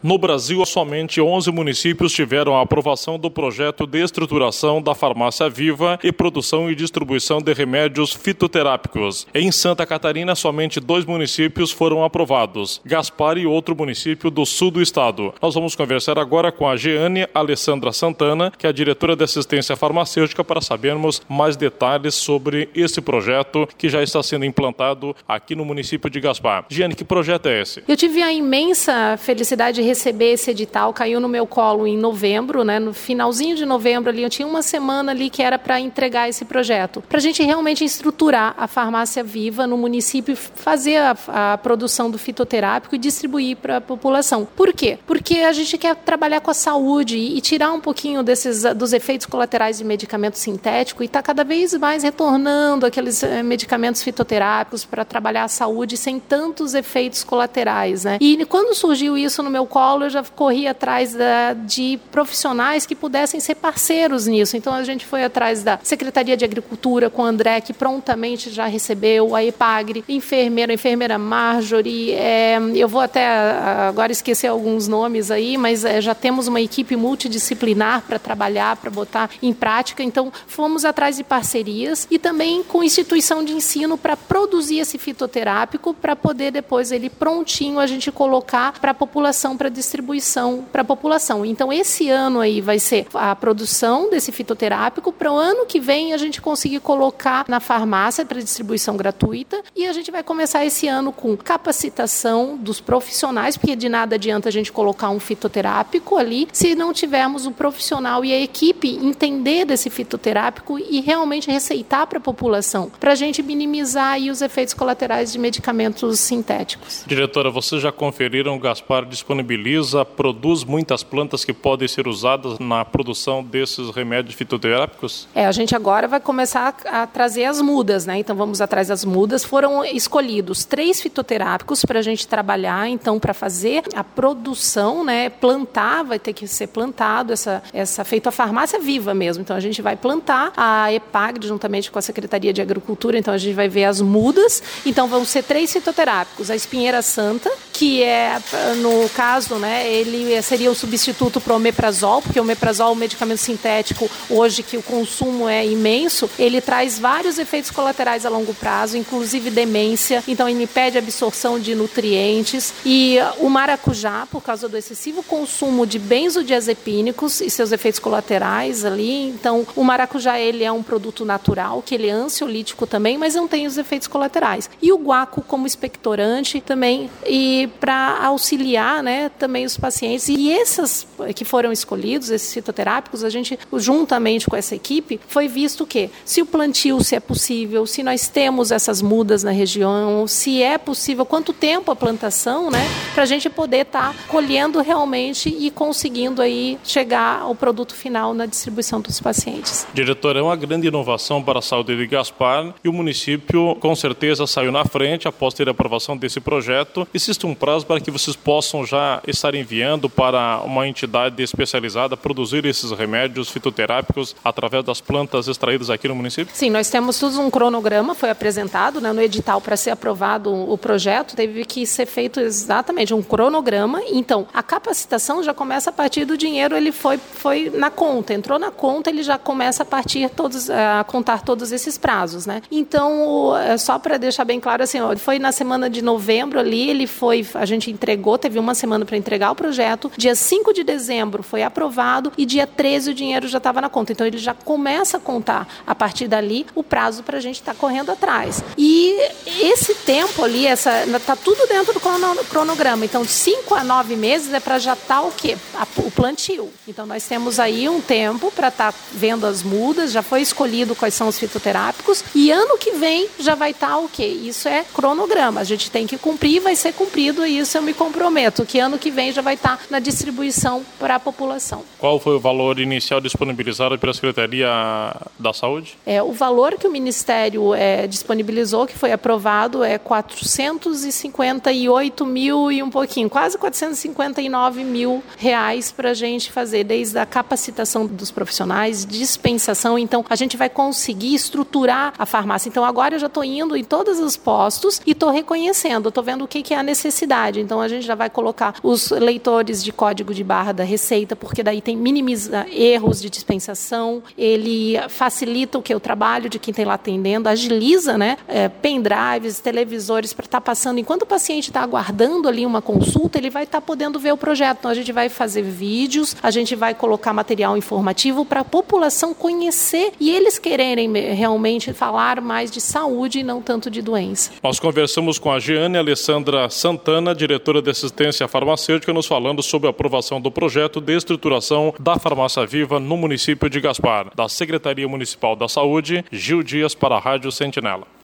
No Brasil, somente 11 municípios tiveram a aprovação do projeto de estruturação da farmácia viva e produção e distribuição de remédios fitoterápicos. Em Santa Catarina, somente 2 municípios foram aprovados, Gaspar e outro município do sul do estado. Nós vamos conversar agora com a Jeane Alessandra Santana, que é a diretora de assistência farmacêutica, para sabermos mais detalhes sobre esse projeto que já está sendo implantado aqui no município de Gaspar. Jeane, que projeto é esse? Eu tive a imensa felicidade de receber esse edital, caiu no meu colo em novembro, no finalzinho de novembro ali, eu tinha uma semana ali que era para entregar esse projeto, para a gente realmente estruturar a farmácia viva no município, fazer a produção do fitoterápico e distribuir para a população. Por quê? Porque a gente quer trabalhar com a saúde e tirar um pouquinho dos efeitos colaterais de medicamento sintético e está cada vez mais retornando aqueles medicamentos fitoterápicos para trabalhar a saúde sem tantos efeitos colaterais, E quando surgiu isso no meu colo, eu já corri atrás de profissionais que pudessem ser parceiros nisso. Então, a gente foi atrás da Secretaria de Agricultura com o André, que prontamente já recebeu, a EPAGRE, a enfermeira Marjorie, eu vou até agora esquecer alguns nomes aí, mas já temos uma equipe multidisciplinar para trabalhar, para botar em prática. Então, fomos atrás de parcerias e também com instituição de ensino para produzir esse fitoterápico, para poder depois ele prontinho a gente colocar para a população, para distribuição para a população. Então, esse ano aí vai ser a produção desse fitoterápico, para o ano que vem a gente conseguir colocar na farmácia para distribuição gratuita, e a gente vai começar esse ano com capacitação dos profissionais, porque de nada adianta a gente colocar um fitoterápico ali se não tivermos o profissional e a equipe entender desse fitoterápico e realmente receitar para a população, para a gente minimizar aí os efeitos colaterais de medicamentos sintéticos. Diretora, vocês já conferiram, Gaspar disponibiliza, produz muitas plantas que podem ser usadas na produção desses remédios fitoterápicos? A gente agora vai começar a trazer as mudas, Então vamos atrás das mudas. Foram escolhidos 3 fitoterápicos para a gente trabalhar, então para fazer a produção, plantar, vai ter que ser plantado, feito a farmácia viva mesmo. Então a gente vai plantar, a EPAGRE juntamente com a Secretaria de Agricultura, então a gente vai ver as mudas. Então vão ser 3 fitoterápicos, a espinheira santa, que no caso, ele seria o substituto para o omeprazol, porque o omeprazol é um medicamento sintético hoje que o consumo é imenso, ele traz vários efeitos colaterais a longo prazo, inclusive demência, então ele impede a absorção de nutrientes. E o maracujá, por causa do excessivo consumo de benzodiazepínicos e seus efeitos colaterais ali, então o maracujá ele é um produto natural, que ele é ansiolítico também, mas não tem os efeitos colaterais. E o guaco como expectorante também, e para auxiliar também os pacientes. E esses que foram escolhidos, esses fitoterápicos, a gente, juntamente com essa equipe, foi visto que se o plantio, se é possível, se nós temos essas mudas na região, se é possível, quanto tempo a plantação, para a gente poder estar colhendo realmente e conseguindo aí chegar ao produto final na distribuição dos pacientes. Diretora, é uma grande inovação para a saúde de Gaspar e o município com certeza saiu na frente após ter a aprovação desse projeto. Existe um prazo para que vocês possam já estar enviando para uma entidade especializada produzir esses remédios fitoterápicos através das plantas extraídas aqui no município? Sim, nós temos tudo um cronograma, foi apresentado no edital para ser aprovado o projeto, teve que ser feito exatamente um cronograma. Então, a capacitação já começa a partir do dinheiro, ele foi na conta, entrou na conta, ele já começa a contar todos esses prazos, Então, só para deixar bem claro, assim, foi na semana de novembro ali, a gente entregou, teve uma semana para entregar o projeto, dia 5 de dezembro foi aprovado e dia 13 o dinheiro já estava na conta. Então, ele já começa a contar, a partir dali, o prazo para a gente estar correndo atrás. E esse tempo ali, está tudo dentro do cronograma. Então, de 5 a 9 meses é para já estar o quê? O plantio. Então, nós temos aí um tempo para estar vendo as mudas, já foi escolhido quais são os fitoterápicos e ano que vem já vai estar o quê? Isso é cronograma. A gente tem que cumprir, vai ser cumprido e isso eu me comprometo, que ano que vem já vai estar na distribuição para a população. Qual foi o valor inicial disponibilizado pela Secretaria da Saúde? O valor que o Ministério disponibilizou, que foi aprovado, é 458 mil e um pouquinho, quase 459 mil reais para a gente fazer, desde a capacitação dos profissionais, dispensação. Então, a gente vai conseguir estruturar a farmácia. Então, agora eu já estou indo em todos os postos e estou reconhecendo, estou vendo o que é a necessidade simplicidade. Então, a gente já vai colocar os leitores de código de barra da Receita, porque daí minimiza erros de dispensação, ele facilita o trabalho de quem está lá atendendo, agiliza, né, pendrives, televisores para estar passando. Enquanto o paciente está aguardando ali uma consulta, ele vai estar podendo ver o projeto. Então, a gente vai fazer vídeos, a gente vai colocar material informativo para a população conhecer e eles quererem realmente falar mais de saúde e não tanto de doença. Nós conversamos com a Jeane Alessandra Santana, diretora de assistência farmacêutica, nos falando sobre a aprovação do projeto de estruturação da Farmácia Viva no município de Gaspar. Da Secretaria Municipal da Saúde, Gil Dias para a Rádio Sentinela.